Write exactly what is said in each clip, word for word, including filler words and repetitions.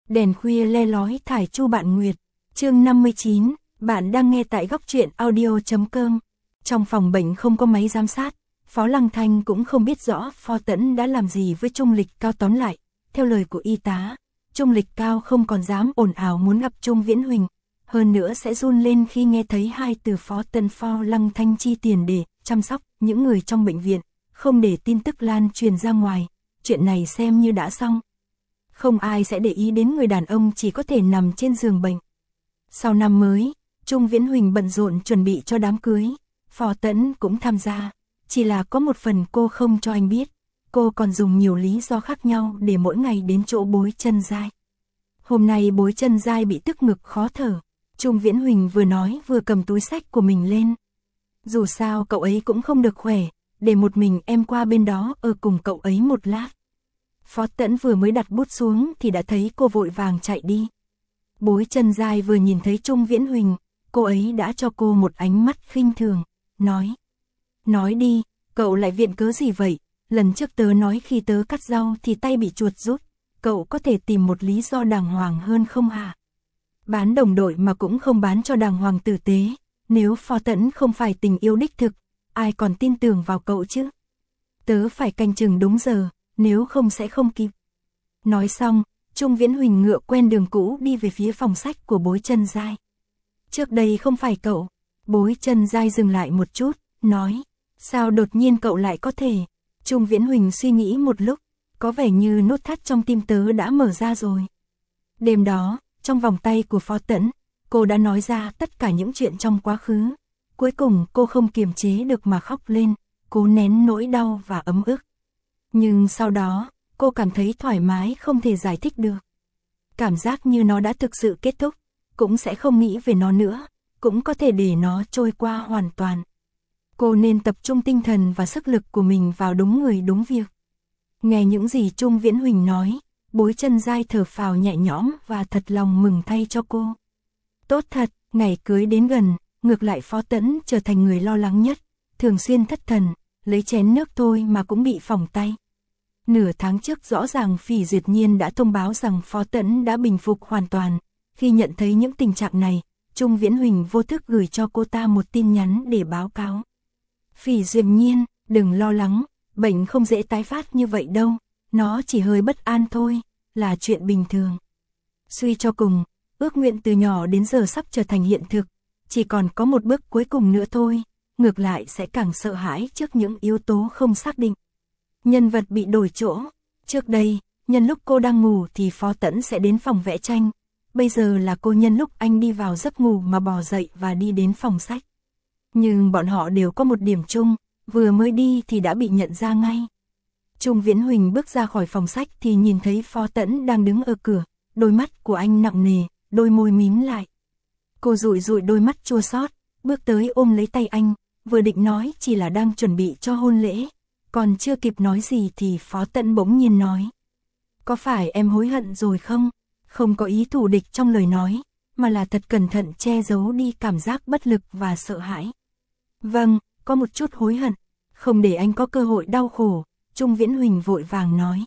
Đèn khuya le lói thải chu bạn nguyệt. Chương năm mươi chín, bạn đang nghe tại góc truyện audio chấm com. Trong phòng bệnh không có máy giám sát, Phó Lăng Thanh cũng không biết rõ Phó Tẫn đã làm gì với Trung Lịch Cao. Tóm lại, theo lời của y tá, Trung Lịch Cao không còn dám ồn ào muốn gặp Trung Viễn Huỳnh, hơn nữa sẽ run lên khi nghe thấy hai từ Phó Tẫn. Phó Lăng Thanh chi tiền để chăm sóc những người trong bệnh viện, không để tin tức lan truyền ra ngoài, chuyện này xem như đã xong. Không ai sẽ để ý đến người đàn ông chỉ có thể nằm trên giường bệnh. Sau năm mới, Trung Viễn Huỳnh bận rộn chuẩn bị cho đám cưới, Phó Tẫn cũng tham gia, chỉ là có một phần cô không cho anh biết, cô còn dùng nhiều lý do khác nhau để mỗi ngày đến chỗ Bối Chân Giai. Hôm nay Bối Chân Giai bị tức ngực khó thở, Trung Viễn Huỳnh vừa nói vừa cầm túi xách của mình lên. Dù sao cậu ấy cũng không được khỏe, để một mình em qua bên đó ở cùng cậu ấy một lát. Phó Tẫn vừa mới đặt bút xuống thì đã thấy cô vội vàng chạy đi. Bối Chân Giai vừa nhìn thấy Trung Viễn Huỳnh, cô ấy đã cho cô một ánh mắt khinh thường, nói. Nói đi, cậu lại viện cớ gì vậy? Lần trước tớ nói khi tớ cắt rau thì tay bị chuột rút, cậu có thể tìm một lý do đàng hoàng hơn không hả? Bán đồng đội mà cũng không bán cho đàng hoàng tử tế, nếu Phó Tẫn không phải tình yêu đích thực, ai còn tin tưởng vào cậu chứ? Tớ phải canh chừng đúng giờ, nếu không sẽ không kịp. Nói xong, Trung Viễn Huỳnh ngựa quen đường cũ đi về phía phòng sách của Bối Chân Giai. Trước đây không phải cậu. Bối Chân Giai dừng lại một chút, nói. Sao đột nhiên cậu lại có thể? Trung Viễn Huỳnh suy nghĩ một lúc, có vẻ như nút thắt trong tim tớ đã mở ra rồi. Đêm đó, trong vòng tay của Phó Tẫn, cô đã nói ra tất cả những chuyện trong quá khứ. Cuối cùng cô không kiềm chế được mà khóc lên, cố nén nỗi đau và ấm ức. Nhưng sau đó, cô cảm thấy thoải mái không thể giải thích được. Cảm giác như nó đã thực sự kết thúc, cũng sẽ không nghĩ về nó nữa, cũng có thể để nó trôi qua hoàn toàn. Cô nên tập trung tinh thần và sức lực của mình vào đúng người đúng việc. Nghe những gì Trung Viễn Huỳnh nói, Bối Chân Giai thở phào nhẹ nhõm và thật lòng mừng thay cho cô. Tốt thật, ngày cưới đến gần, ngược lại Phó Tẫn trở thành người lo lắng nhất, thường xuyên thất thần, lấy chén nước thôi mà cũng bị phỏng tay. Nửa tháng trước rõ ràng Phỉ Duyệt Nhiên đã thông báo rằng Phó Tẫn đã bình phục hoàn toàn. Khi nhận thấy những tình trạng này, Trung Viễn Huỳnh vô thức gửi cho cô ta một tin nhắn để báo cáo. Phỉ Duyệt Nhiên, đừng lo lắng, bệnh không dễ tái phát như vậy đâu, nó chỉ hơi bất an thôi, là chuyện bình thường. Suy cho cùng, ước nguyện từ nhỏ đến giờ sắp trở thành hiện thực, chỉ còn có một bước cuối cùng nữa thôi, ngược lại sẽ càng sợ hãi trước những yếu tố không xác định. Nhân vật bị đổi chỗ, trước đây, nhân lúc cô đang ngủ thì Phó Tẫn sẽ đến phòng vẽ tranh, bây giờ là cô nhân lúc anh đi vào giấc ngủ mà bò dậy và đi đến phòng sách. Nhưng bọn họ đều có một điểm chung, vừa mới đi thì đã bị nhận ra ngay. Trung Viễn Huỳnh bước ra khỏi phòng sách thì nhìn thấy Phó Tẫn đang đứng ở cửa, đôi mắt của anh nặng nề, đôi môi mím lại. Cô dụi dụi đôi mắt chua xót, bước tới ôm lấy tay anh, vừa định nói chỉ là đang chuẩn bị cho hôn lễ. Còn chưa kịp nói gì thì Phó Tẫn bỗng nhiên nói. Có phải em hối hận rồi không? Không có ý thù địch trong lời nói, mà là thật cẩn thận che giấu đi cảm giác bất lực và sợ hãi. Vâng, có một chút hối hận, không để anh có cơ hội đau khổ, Trung Viễn Huỳnh vội vàng nói.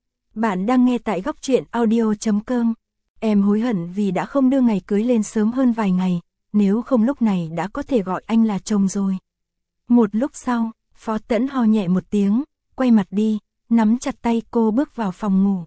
Bạn đang nghe tại góc truyện audio chấm com. Em hối hận vì đã không đưa ngày cưới lên sớm hơn vài ngày, nếu không lúc này đã có thể gọi anh là chồng rồi. Một lúc sau, Phó Tẫn ho nhẹ một tiếng, quay mặt đi, nắm chặt tay cô bước vào phòng ngủ.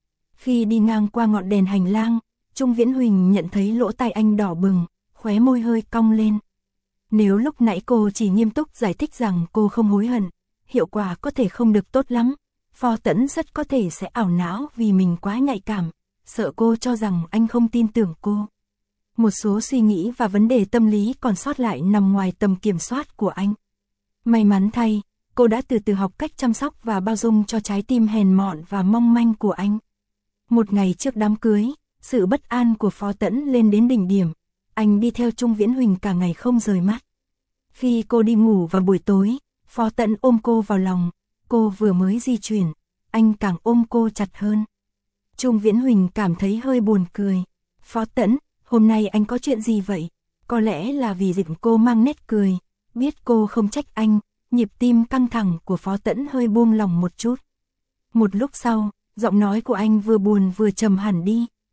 Khi đi ngang qua ngọn đèn hành lang, Trung Viễn Huỳnh nhận thấy lỗ tai anh đỏ bừng, khóe môi hơi cong lên. Nếu lúc nãy cô chỉ nghiêm túc giải thích rằng cô không hối hận, hiệu quả có thể không được tốt lắm. Phó Tẫn rất có thể sẽ ảo não vì mình quá nhạy cảm, sợ cô cho rằng anh không tin tưởng cô. Một số suy nghĩ và vấn đề tâm lý còn sót lại nằm ngoài tầm kiểm soát của anh. May mắn thay, cô đã từ từ học cách chăm sóc và bao dung cho trái tim hèn mọn và mong manh của anh. Một ngày trước đám cưới, sự bất an của Phó Tẫn lên đến đỉnh điểm, anh đi theo Trung Viễn Huỳnh cả ngày không rời mắt. Khi cô đi ngủ vào buổi tối, Phó Tẫn ôm cô vào lòng, cô vừa mới di chuyển, anh càng ôm cô chặt hơn. Trung Viễn Huỳnh cảm thấy hơi buồn cười. Phó Tẫn, hôm nay anh có chuyện gì vậy? Có lẽ là vì dịp cô mang nét cười. Biết cô không trách anh, nhịp tim căng thẳng của Phó Tẫn hơi buông lòng một chút. Một lúc sau, giọng nói của anh vừa buồn vừa trầm hẳn đi.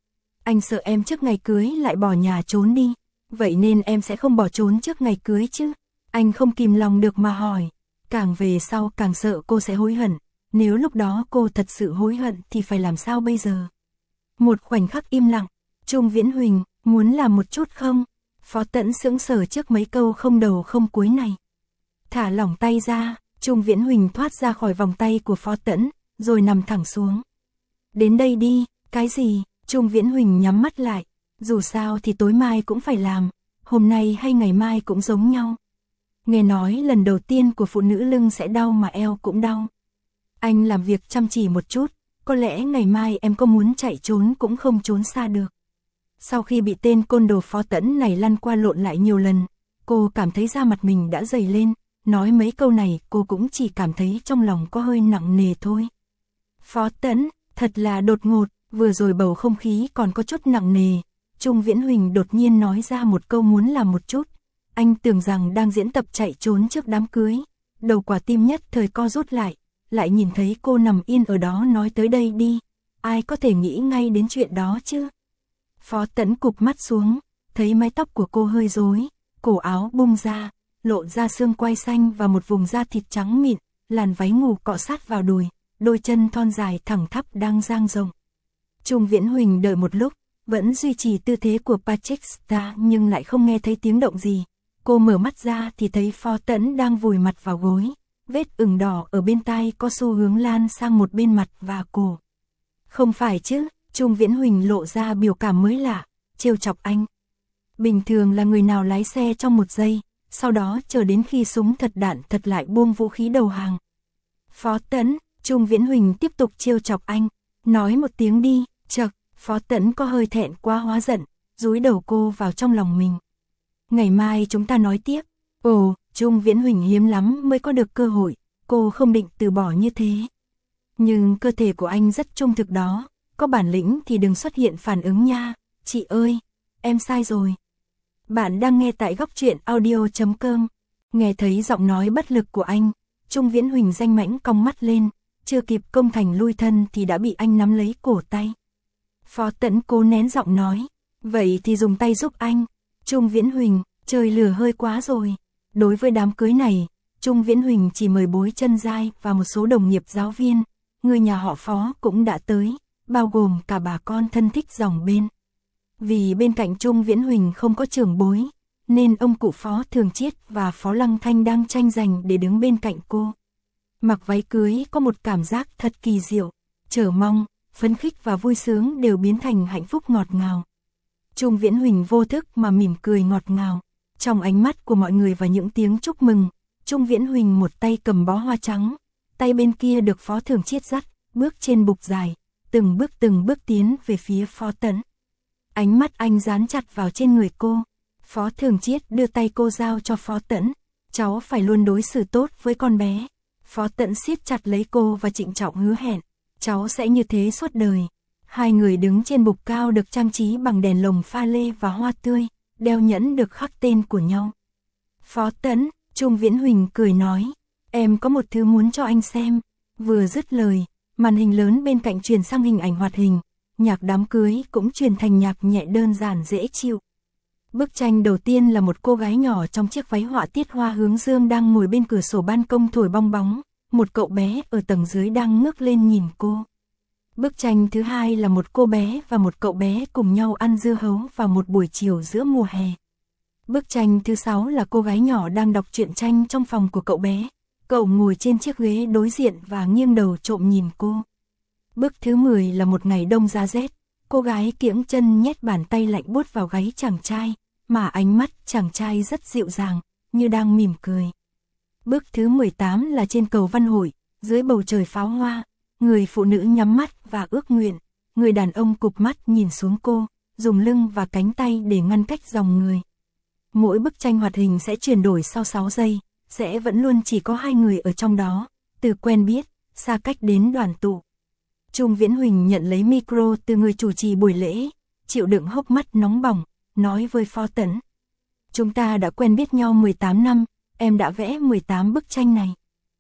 Anh sợ em trước ngày cưới lại bỏ nhà trốn đi, vậy nên em sẽ không bỏ trốn trước ngày cưới chứ. Anh không kìm lòng được mà hỏi, càng về sau càng sợ cô sẽ hối hận, nếu lúc đó cô thật sự hối hận thì phải làm sao bây giờ. Một khoảnh khắc im lặng, Trung Viễn Huỳnh, muốn làm một chút không? Phó Tẫn sững sờ trước mấy câu không đầu không cuối này. Thả lỏng tay ra, Trung Viễn Huỳnh thoát ra khỏi vòng tay của Phó Tẫn, rồi nằm thẳng xuống. Đến đây đi, cái gì? Trung Viễn Huỳnh nhắm mắt lại, dù sao thì tối mai cũng phải làm, hôm nay hay ngày mai cũng giống nhau. Nghe nói lần đầu tiên của phụ nữ lưng sẽ đau mà eo cũng đau. Anh làm việc chăm chỉ một chút, có lẽ ngày mai em có muốn chạy trốn cũng không trốn xa được. Sau khi bị tên côn đồ Phó Tẫn này lăn qua lộn lại nhiều lần, cô cảm thấy da mặt mình đã dày lên, nói mấy câu này cô cũng chỉ cảm thấy trong lòng có hơi nặng nề thôi. Phó Tẫn, thật là đột ngột, vừa rồi bầu không khí còn có chút nặng nề, Trung Viễn Huỳnh đột nhiên nói ra một câu muốn làm một chút. Anh tưởng rằng đang diễn tập chạy trốn trước đám cưới, đầu quả tim nhất thời co rút lại, lại nhìn thấy cô nằm yên ở đó nói tới đây đi, ai có thể nghĩ ngay đến chuyện đó chứ. Phó Tẫn cụp mắt xuống, thấy mái tóc của cô hơi rối, cổ áo bung ra, lộ ra xương quai xanh và một vùng da thịt trắng mịn, làn váy ngủ cọ sát vào đùi, đôi chân thon dài thẳng thắp đang dang rộng. Trung Viễn Huỳnh đợi một lúc, vẫn duy trì tư thế của Patrick Star nhưng lại không nghe thấy tiếng động gì. Cô mở mắt ra thì thấy Phó Tẫn đang vùi mặt vào gối, vết ửng đỏ ở bên tai có xu hướng lan sang một bên mặt và cổ. Không phải chứ, Trung Viễn Huỳnh lộ ra biểu cảm mới lạ, trêu chọc anh. Bình thường là người nào lái xe trong một giây, sau đó chờ đến khi súng thật đạn thật lại buông vũ khí đầu hàng. Phó Tẫn, Trung Viễn Huỳnh tiếp tục trêu chọc anh, nói một tiếng đi, chậc, Phó Tẫn có hơi thẹn quá hóa giận, dúi đầu cô vào trong lòng mình. Ngày mai chúng ta nói tiếp. Ồ, Trung Viễn Huỳnh hiếm lắm mới có được cơ hội, cô không định từ bỏ như thế. Nhưng cơ thể của anh rất trung thực đó, có bản lĩnh thì đừng xuất hiện phản ứng nha, chị ơi, em sai rồi. Bạn đang nghe tại góc truyện audio chấm com, nghe thấy giọng nói bất lực của anh, Trung Viễn Huỳnh danh mãnh cong mắt lên, chưa kịp công thành lui thân thì đã bị anh nắm lấy cổ tay. Phó Tẫn cố nén giọng nói, vậy thì dùng tay giúp anh. Trung Viễn Huỳnh, trời lửa hơi quá rồi. Đối với đám cưới này, Trung Viễn Huỳnh chỉ mời bối chân dai và một số đồng nghiệp giáo viên, người nhà họ Phó cũng đã tới, bao gồm cả bà con thân thích dòng bên. Vì bên cạnh Trung Viễn Huỳnh không có trưởng bối, nên ông cụ Phó Thường Chiết và Phó Lăng Thanh đang tranh giành để đứng bên cạnh cô. Mặc váy cưới có một cảm giác thật kỳ diệu, chờ mong, phấn khích và vui sướng đều biến thành hạnh phúc ngọt ngào. Trung Viễn Huỳnh vô thức mà mỉm cười ngọt ngào. Trong ánh mắt của mọi người và những tiếng chúc mừng, Trung Viễn Huỳnh một tay cầm bó hoa trắng, tay bên kia được Phó Thường Chiết dắt, bước trên bục dài, từng bước từng bước tiến về phía Phó Tẫn. Ánh mắt anh dán chặt vào trên người cô. Phó Thường Chiết đưa tay cô giao cho Phó Tẫn, cháu phải luôn đối xử tốt với con bé. Phó Tẫn siết chặt lấy cô và trịnh trọng hứa hẹn, cháu sẽ như thế suốt đời. Hai người đứng trên bục cao được trang trí bằng đèn lồng pha lê và hoa tươi, đeo nhẫn được khắc tên của nhau. Phó Tẫn, Trung Viễn Huỳnh cười nói, em có một thứ muốn cho anh xem. Vừa dứt lời, màn hình lớn bên cạnh chuyển sang hình ảnh hoạt hình, nhạc đám cưới cũng chuyển thành nhạc nhẹ đơn giản dễ chịu. Bức tranh đầu tiên là một cô gái nhỏ trong chiếc váy họa tiết hoa hướng dương đang ngồi bên cửa sổ ban công thổi bong bóng, một cậu bé ở tầng dưới đang ngước lên nhìn cô. Bức tranh thứ hai là một cô bé và một cậu bé cùng nhau ăn dưa hấu vào một buổi chiều giữa mùa hè. Bức tranh thứ sáu là cô gái nhỏ đang đọc truyện tranh trong phòng của cậu bé. Cậu ngồi trên chiếc ghế đối diện và nghiêng đầu trộm nhìn cô. Bức thứ mười là một ngày đông giá rét. Cô gái kiễng chân nhét bàn tay lạnh buốt vào gáy chàng trai, mà ánh mắt chàng trai rất dịu dàng, như đang mỉm cười. Bức thứ mười tám là trên cầu Văn Hội, dưới bầu trời pháo hoa. Người phụ nữ nhắm mắt và ước nguyện, người đàn ông cụp mắt nhìn xuống cô, dùng lưng và cánh tay để ngăn cách dòng người. Mỗi bức tranh hoạt hình sẽ chuyển đổi sau sáu giây, sẽ vẫn luôn chỉ có hai người ở trong đó, từ quen biết, xa cách đến đoàn tụ. Trung Viễn Huỳnh nhận lấy micro từ người chủ trì buổi lễ, chịu đựng hốc mắt nóng bỏng, nói với Phó Tẫn. Chúng ta đã quen biết nhau mười tám năm, em đã vẽ mười tám bức tranh này.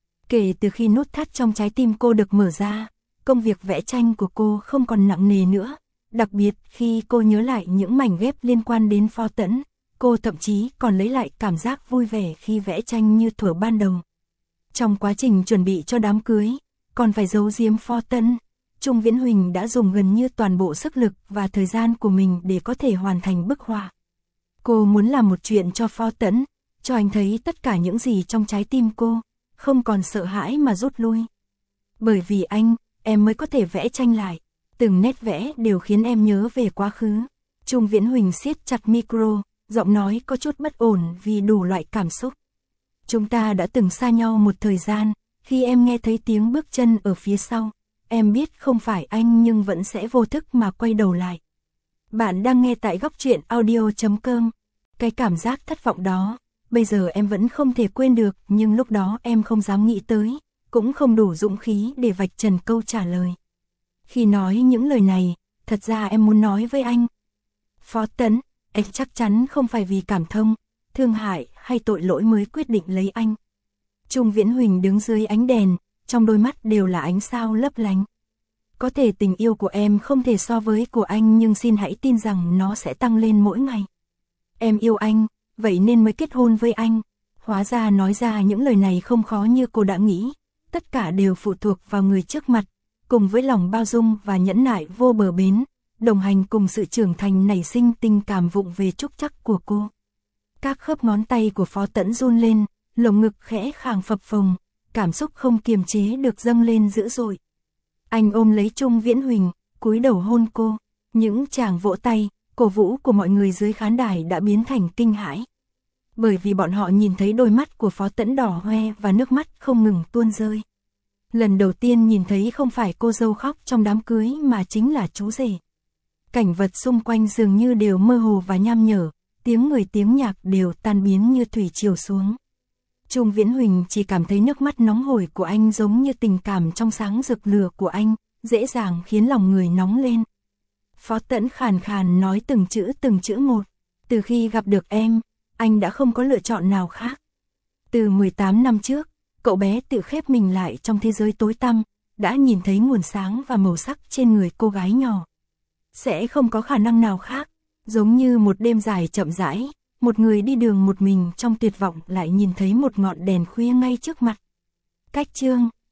Kể từ khi nút thắt trong trái tim cô được mở ra, công việc vẽ tranh của cô không còn nặng nề nữa, Đặc biệt khi cô nhớ lại những mảnh ghép liên quan đến Phó Tẫn, cô thậm chí còn lấy lại cảm giác vui vẻ khi vẽ tranh như thuở ban đầu. Trong quá trình chuẩn bị cho đám cưới, còn phải giấu giếm Phó Tẫn, Trung Viễn Huỳnh đã dùng gần như toàn bộ sức lực và thời gian của mình để có thể hoàn thành bức họa. Cô muốn làm một chuyện cho Phó Tẫn, cho anh thấy tất cả những gì trong trái tim cô, không còn sợ hãi mà rút lui. Bởi vì anh, em mới có thể vẽ tranh lại, từng nét vẽ đều khiến em nhớ về quá khứ. Trung Viễn Huỳnh siết chặt micro, giọng nói có chút bất ổn vì đủ loại cảm xúc. Chúng ta đã từng xa nhau một thời gian, khi em nghe thấy tiếng bước chân ở phía sau, em biết không phải anh nhưng vẫn sẽ vô thức mà quay đầu lại. Bạn đang nghe tại góc truyện audio chấm com. Cái cảm giác thất vọng đó, bây giờ em vẫn không thể quên được, nhưng lúc đó em không dám nghĩ tới, cũng không đủ dũng khí để vạch trần câu trả lời. Khi nói những lời này, thật ra em muốn nói với anh. Phó Tẫn, anh chắc chắn không phải vì cảm thông, thương hại hay tội lỗi mới quyết định lấy anh. Trung Viễn Huỳnh đứng dưới ánh đèn, trong đôi mắt đều là ánh sao lấp lánh. Có thể tình yêu của em không thể so với của anh, nhưng xin hãy tin rằng nó sẽ tăng lên mỗi ngày. Em yêu anh, vậy nên mới kết hôn với anh. Hóa ra nói ra những lời này không khó như cô đã nghĩ. Tất cả đều phụ thuộc vào người trước mặt, cùng với lòng bao dung và nhẫn nại vô bờ bến, đồng hành cùng sự trưởng thành nảy sinh tình cảm vụng về trúc trắc của cô. Các khớp ngón tay của Phó Tẫn run lên, lồng ngực khẽ khàng phập phồng, cảm xúc không kiềm chế được dâng lên dữ dội. Anh ôm lấy Trung Viễn Huỳnh, cúi đầu hôn cô. Những tràng vỗ tay, cổ vũ của mọi người dưới khán đài đã biến thành kinh hãi. Bởi vì bọn họ nhìn thấy đôi mắt của Phó Tẫn đỏ hoe và nước mắt không ngừng tuôn rơi. Lần đầu tiên nhìn thấy không phải cô dâu khóc trong đám cưới mà chính là chú rể. Cảnh vật xung quanh dường như đều mơ hồ và nham nhở, tiếng người tiếng nhạc đều tan biến như thủy triều xuống. Trung Viễn Huỳnh chỉ cảm thấy nước mắt nóng hổi của anh giống như tình cảm trong sáng rực lửa của anh, dễ dàng khiến lòng người nóng lên. Phó Tẫn khàn khàn nói từng chữ từng chữ một. Từ khi gặp được em, anh đã không có lựa chọn nào khác. Từ mười tám năm trước, cậu bé tự khép mình lại trong thế giới tối tăm, đã nhìn thấy nguồn sáng và màu sắc trên người cô gái nhỏ. Sẽ không có khả năng nào khác, giống như một đêm dài chậm rãi, một người đi đường một mình trong tuyệt vọng lại nhìn thấy một ngọn đèn khuya ngay trước mặt. Cách chương